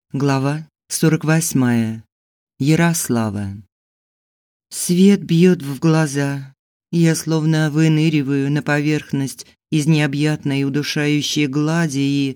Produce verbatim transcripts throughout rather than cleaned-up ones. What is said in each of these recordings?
Глава сорок восьмая. Ярослава. Свет бьет в глаза. Я словно выныриваю на поверхность из необъятной удушающей глади и,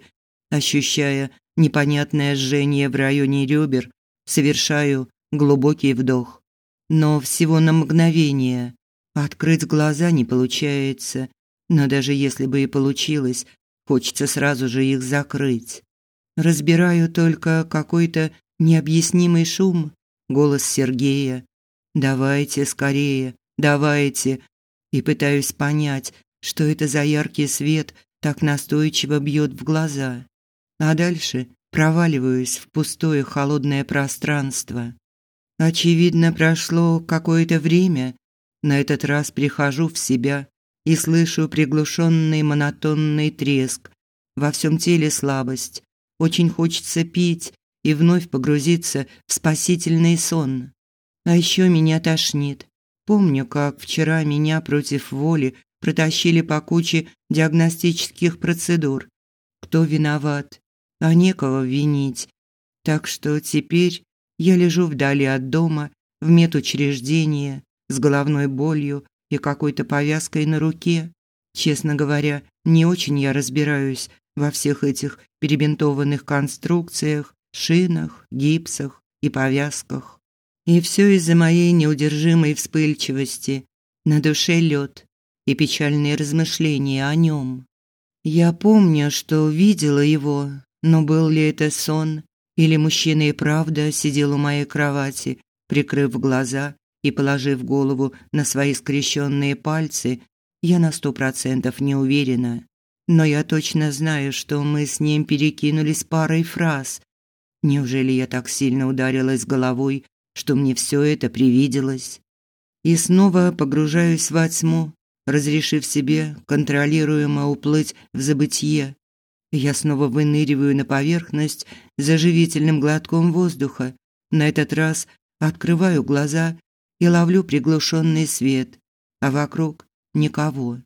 ощущая непонятное жжение в районе ребер, совершаю глубокий вдох. Но всего на мгновение. Открыть глаза не получается, но даже если бы и получилось, хочется сразу же их закрыть. Разбираю только какой-то необъяснимый шум, голос Сергея. «Давайте скорее, давайте!» И пытаюсь понять, что это за яркий свет так настойчиво бьет в глаза. А дальше проваливаюсь в пустое холодное пространство. Очевидно, прошло какое-то время. На этот раз прихожу в себя и слышу приглушенный монотонный треск. Во всем теле слабость. Очень хочется пить и вновь погрузиться в спасительный сон. А еще меня тошнит. Помню, как вчера меня против воли протащили по куче диагностических процедур. Кто виноват? А некого винить. Так что теперь я лежу вдали от дома, в медучреждении, с головной болью и какой-то повязкой на руке. Честно говоря, не очень я разбираюсь во всех этих перебинтованных конструкциях, шинах, гипсах и повязках. И все из-за моей неудержимой вспыльчивости. На душе лед и печальные размышления о нем. Я помню, что видела его, но был ли это сон, или мужчина и правда сидел у моей кровати, прикрыв глаза и положив голову на свои скрещенные пальцы, я на сто процентов не уверена. Но я точно знаю, что мы с ним перекинулись парой фраз. Неужели я так сильно ударилась головой, что мне все это привиделось? И снова погружаюсь во тьму, разрешив себе контролируемо уплыть в забытье. Я снова выныриваю на поверхность за живительным глотком воздуха. На этот раз открываю глаза и ловлю приглушенный свет, а вокруг никого.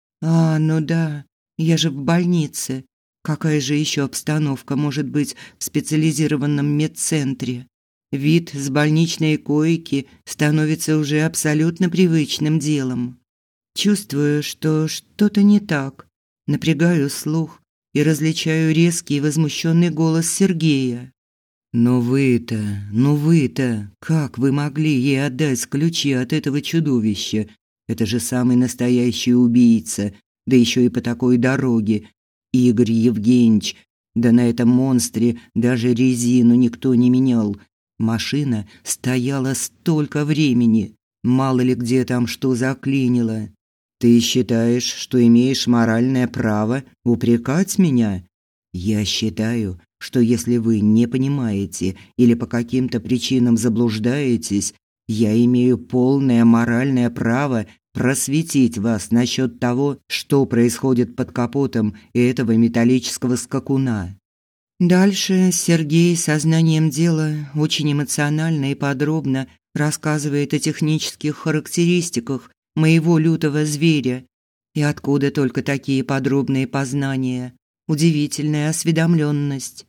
А, ну да. Я же в больнице. Какая же еще обстановка может быть в специализированном медцентре? Вид с больничной койки становится уже абсолютно привычным делом. Чувствую, что что-то не так. Напрягаю слух и различаю резкий возмущенный голос Сергея. «Ну вы-то, ну вы-то, как вы могли ей отдать ключи от этого чудовища? Это же самый настоящий убийца. Да еще и по такой дороге. Игорь Евгеньевич, да на этом монстре даже резину никто не менял. Машина стояла столько времени. Мало ли где там что заклинило. Ты считаешь, что имеешь моральное право упрекать меня? Я считаю, что если вы не понимаете или по каким-то причинам заблуждаетесь, я имею полное моральное право просветить вас насчет того, что происходит под капотом этого металлического скакуна. Дальше Сергей сознанием дела очень эмоционально и подробно рассказывает о технических характеристиках моего лютого зверя. И откуда только такие подробные познания, удивительная осведомленность.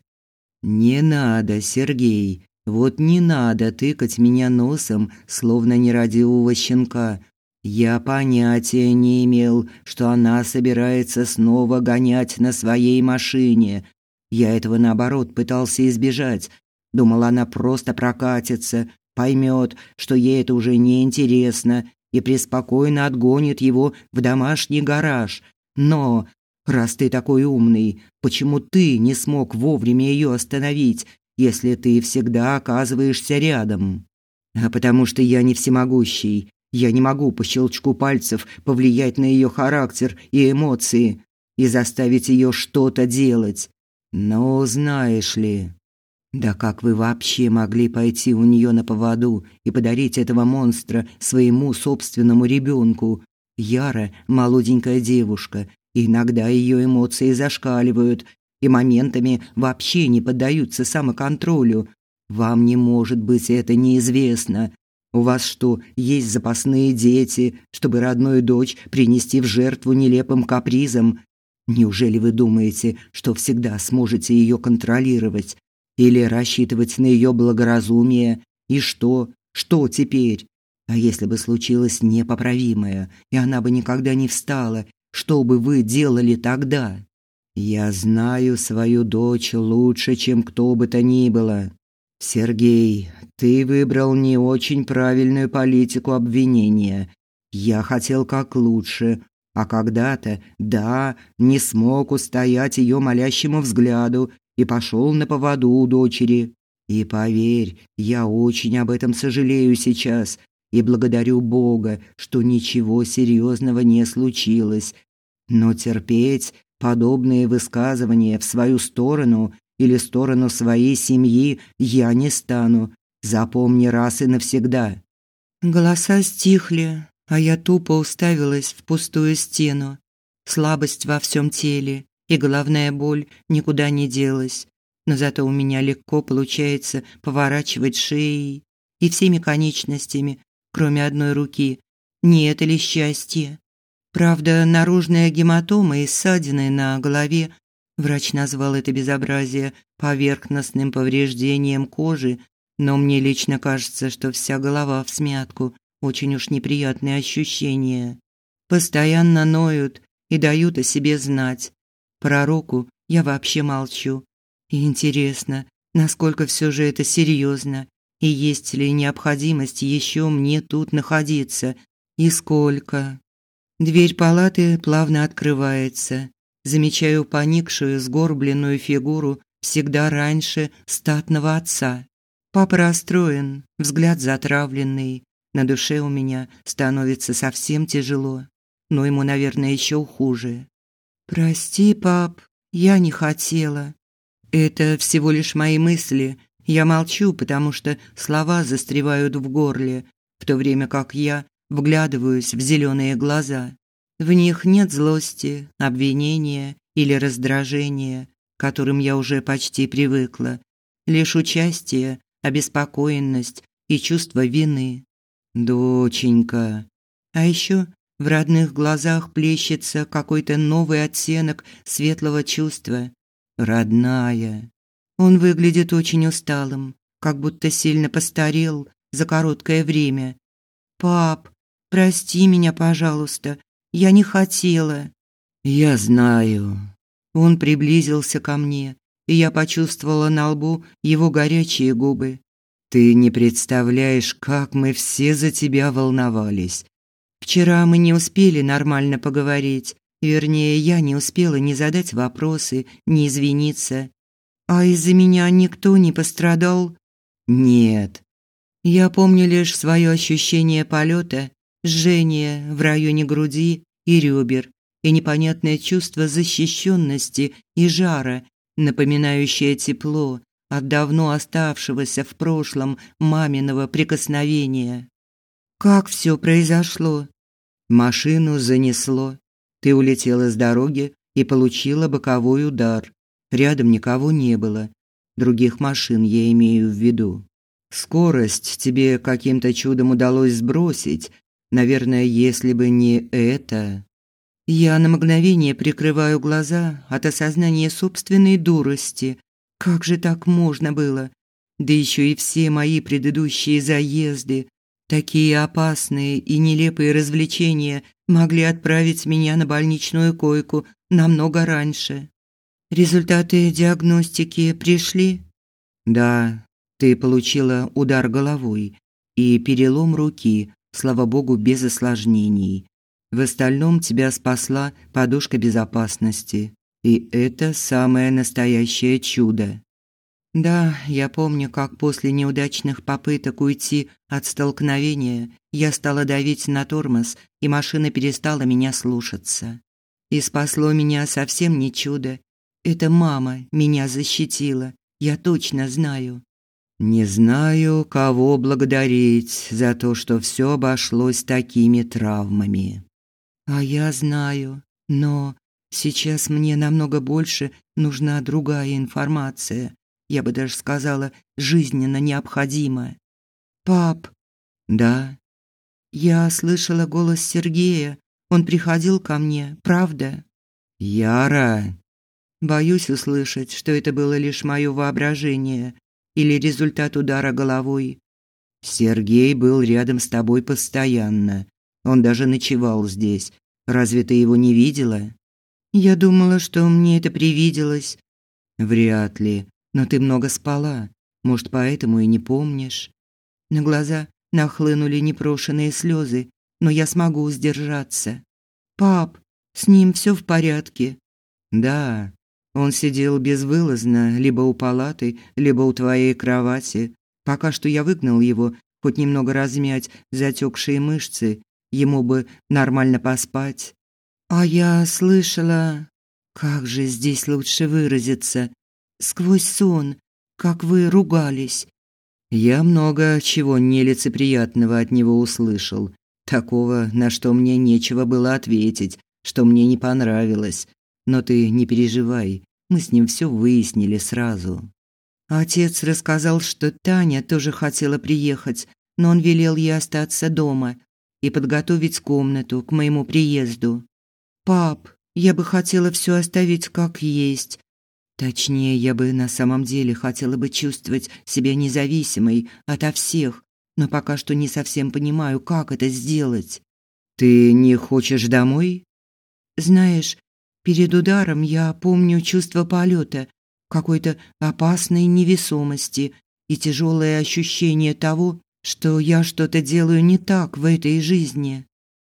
Не надо, Сергей, вот не надо тыкать меня носом, словно нерадивого щенка. Я понятия не имел, что она собирается снова гонять на своей машине. Я этого, наоборот, пытался избежать. Думал, она просто прокатится, поймет, что ей это уже не интересно, и преспокойно отгонит его в домашний гараж. Но, раз ты такой умный, почему ты не смог вовремя ее остановить, если ты всегда оказываешься рядом? А потому что я не всемогущий. Я не могу по щелчку пальцев повлиять на ее характер и эмоции и заставить ее что-то делать. Но знаешь ли, да как вы вообще могли пойти у нее на поводу и подарить этого монстра своему собственному ребенку? Яра молоденькая девушка, и иногда ее эмоции зашкаливают и моментами вообще не поддаются самоконтролю. Вам не может быть это неизвестно. У вас что, есть запасные дети, чтобы родную дочь принести в жертву нелепым капризам? Неужели вы думаете, что всегда сможете ее контролировать? Или рассчитывать на ее благоразумие? И что? Что теперь? А если бы случилось непоправимое, и она бы никогда не встала, что бы вы делали тогда? Я знаю свою дочь лучше, чем кто бы то ни было. Сергей, ты выбрал не очень правильную политику обвинения. Я хотел как лучше, а когда-то, да, не смог устоять ее молящему взгляду и пошел на поводу у дочери. И поверь, я очень об этом сожалею сейчас и благодарю Бога, что ничего серьезного не случилось. Но терпеть подобные высказывания в свою сторону или сторону своей семьи я не стану. Запомни раз и навсегда. Голоса стихли, а я тупо уставилась в пустую стену. Слабость во всем теле и головная боль никуда не делась. Но зато у меня легко получается поворачивать шеей и всеми конечностями, кроме одной руки. Не это ли счастье? Правда, наружная гематома и ссадины на голове, врач назвал это безобразие поверхностным повреждением кожи, но мне лично кажется, что вся голова всмятку, очень уж неприятные ощущения. Постоянно ноют и дают о себе знать. Про руку я вообще молчу. И интересно, насколько все же это серьезно, и есть ли необходимость еще мне тут находиться, и сколько. Дверь палаты плавно открывается. Замечаю поникшую, сгорбленную фигуру всегда раньше статного отца. Папа расстроен, взгляд затравленный. На душе у меня становится совсем тяжело, но ему, наверное, еще хуже. «Прости, пап, я не хотела». Это всего лишь мои мысли. Я молчу, потому что слова застревают в горле, в то время как я вглядываюсь в зеленые глаза. В них нет злости, обвинения или раздражения, к которым я уже почти привыкла. Лишь участие, обеспокоенность и чувство вины. Доченька. А еще в родных глазах плещется какой-то новый оттенок светлого чувства. Родная. Он выглядит очень усталым, как будто сильно постарел за короткое время. «Пап, прости меня, пожалуйста, я не хотела». «Я знаю». Он приблизился ко мне, и я почувствовала на лбу его горячие губы. «Ты не представляешь, как мы все за тебя волновались. Вчера мы не успели нормально поговорить. Вернее, я не успела ни задать вопросы, ни извиниться. А из-за меня никто не пострадал? Нет. Я помню лишь свое ощущение полета, жжение в районе груди и ребер и непонятное чувство защищенности и жара, напоминающее тепло от давно оставшегося в прошлом маминого прикосновения. Как все произошло? Машину занесло. Ты улетела с дороги и получила боковой удар. Рядом никого не было. Других машин я имею в виду. Скорость тебе каким-то чудом удалось сбросить. Наверное, если бы не это... Я на мгновение прикрываю глаза от осознания собственной дурости. Как же так можно было? Да еще и все мои предыдущие заезды. Такие опасные и нелепые развлечения могли отправить меня на больничную койку намного раньше. Результаты диагностики пришли? Да, ты получила удар головой и перелом руки, слава богу, без осложнений. В остальном тебя спасла подушка безопасности, и это самое настоящее чудо. Да, я помню, как после неудачных попыток уйти от столкновения я стала давить на тормоз, и машина перестала меня слушаться. И спасло меня совсем не чудо. Это мама меня защитила, я точно знаю. Не знаю, кого благодарить за то, что все обошлось такими травмами. А я знаю, но сейчас мне намного больше нужна другая информация. Я бы даже сказала, жизненно необходимо. Пап. Да. Я слышала голос Сергея. Он приходил ко мне, правда? Яра. Боюсь услышать, что это было лишь мое воображение или результат удара головой. Сергей был рядом с тобой постоянно. Он даже ночевал здесь. Разве ты его не видела? Я думала, что мне это привиделось. Вряд ли. Но ты много спала. Может, поэтому и не помнишь. На глаза нахлынули непрошеные слезы, но я смогу сдержаться. Пап, с ним все в порядке? Да. Он сидел безвылазно либо у палаты, либо у твоей кровати. Пока что я выгнал его, хоть немного размять затекшие мышцы, ему бы нормально поспать. А я слышала, как же здесь лучше выразиться, сквозь сон, как вы ругались. Я много чего нелицеприятного от него услышал, такого, на что мне нечего было ответить, что мне не понравилось. Но ты не переживай, мы с ним все выяснили сразу. Отец рассказал, что Таня тоже хотела приехать, но он велел ей остаться дома и подготовить комнату к моему приезду. Пап, я бы хотела все оставить как есть. Точнее, я бы на самом деле хотела бы чувствовать себя независимой ото всех, но пока что не совсем понимаю, как это сделать. Ты не хочешь домой? Знаешь, перед ударом я помню чувство полета, какой-то опасной невесомости и тяжелое ощущение того, что я что-то делаю не так в этой жизни.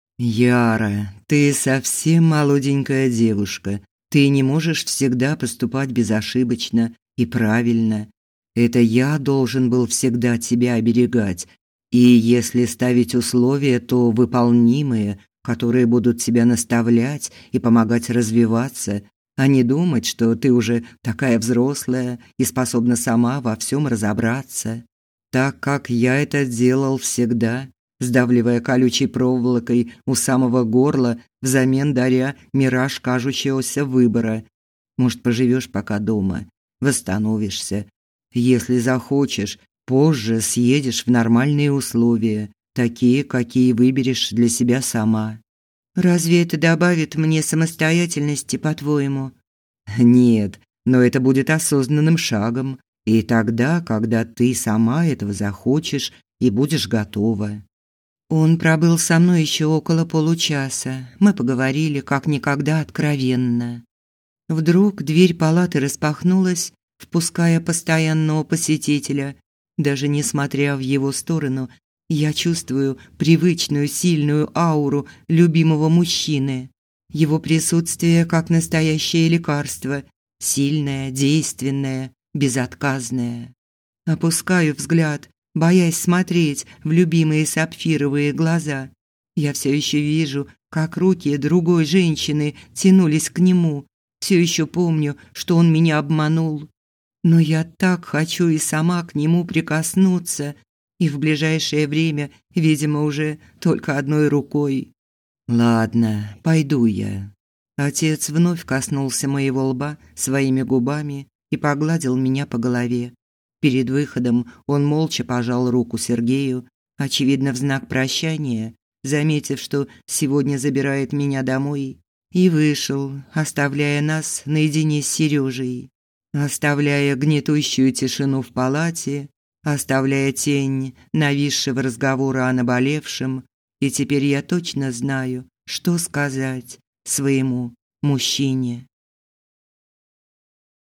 Яра, ты совсем молоденькая девушка. Ты не можешь всегда поступать безошибочно и правильно. Это я должен был всегда тебя оберегать. И если ставить условия, то выполнимые, которые будут тебя наставлять и помогать развиваться, а не думать, что ты уже такая взрослая и способна сама во всем разобраться. Так как я это делал всегда, сдавливая колючей проволокой у самого горла, взамен даря мираж кажущегося выбора. Может, поживешь пока дома, восстановишься. Если захочешь, позже съедешь в нормальные условия, такие, какие выберешь для себя сама. Разве это добавит мне самостоятельности, по-твоему? Нет, но это будет осознанным шагом, и тогда, когда ты сама этого захочешь и будешь готова. Он пробыл со мной еще около получаса. Мы поговорили как никогда откровенно. Вдруг дверь палаты распахнулась, впуская постоянного посетителя. Даже несмотря в его сторону, я чувствую привычную сильную ауру любимого мужчины. Его присутствие как настоящее лекарство, сильное, действенное, безотказное. Опускаю взгляд, боясь смотреть в любимые сапфировые глаза. Я все еще вижу, как руки другой женщины тянулись к нему. Все еще помню, что он меня обманул. Но я так хочу и сама к нему прикоснуться, и в ближайшее время, видимо, уже только одной рукой. Ладно, пойду я. Отец вновь коснулся моего лба своими губами и погладил меня по голове. Перед выходом он молча пожал руку Сергею, очевидно, в знак прощания, заметив, что сегодня забирает меня домой, и вышел, оставляя нас наедине с Сережей, оставляя гнетущую тишину в палате, оставляя тень нависшего разговора о наболевшем, и теперь я точно знаю, что сказать своему мужчине.